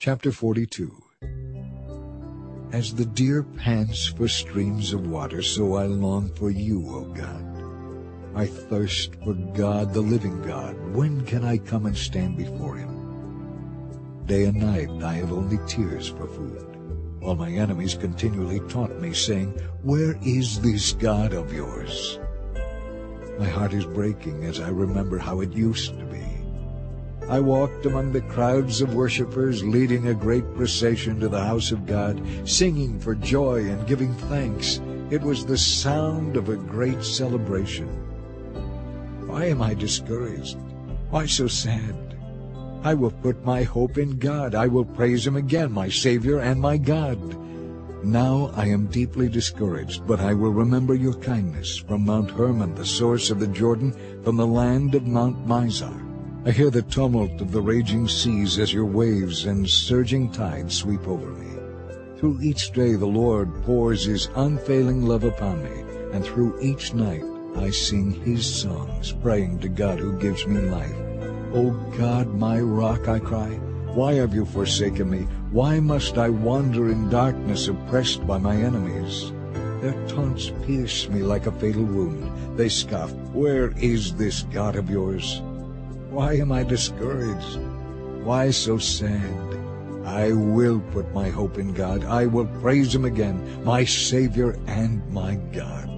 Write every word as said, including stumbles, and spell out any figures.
Chapter forty-two. As the deer pants for streams of water, so I long for you, O God. I thirst for God, the living God. When can I come and stand before him? Day and night I have only tears for food, while my enemies continually taunt me, saying, Where is this God of yours? My heart is breaking as I remember how it used to be. I walked among the crowds of worshippers, leading a great procession to the house of God, singing for joy and giving thanks. It was the sound of a great celebration. Why am I discouraged? Why so sad? I will put my hope in God. I will praise him again, my Savior and my God. Now I am deeply discouraged, but I will remember your kindness from Mount Hermon, the source of the Jordan, from the land of Mount Mizar. I hear the tumult of the raging seas as your waves and surging tides sweep over me. Through each day the Lord pours his unfailing love upon me, and through each night I sing his songs, praying to God who gives me life. O God, my rock, I cry, why have you forsaken me? Why must I wander in darkness, oppressed by my enemies? Their taunts pierce me like a fatal wound. They scoff, Where is this God of yours? Why am I discouraged? Why so sad? I will put my hope in God. I will praise him again, my Savior and my God.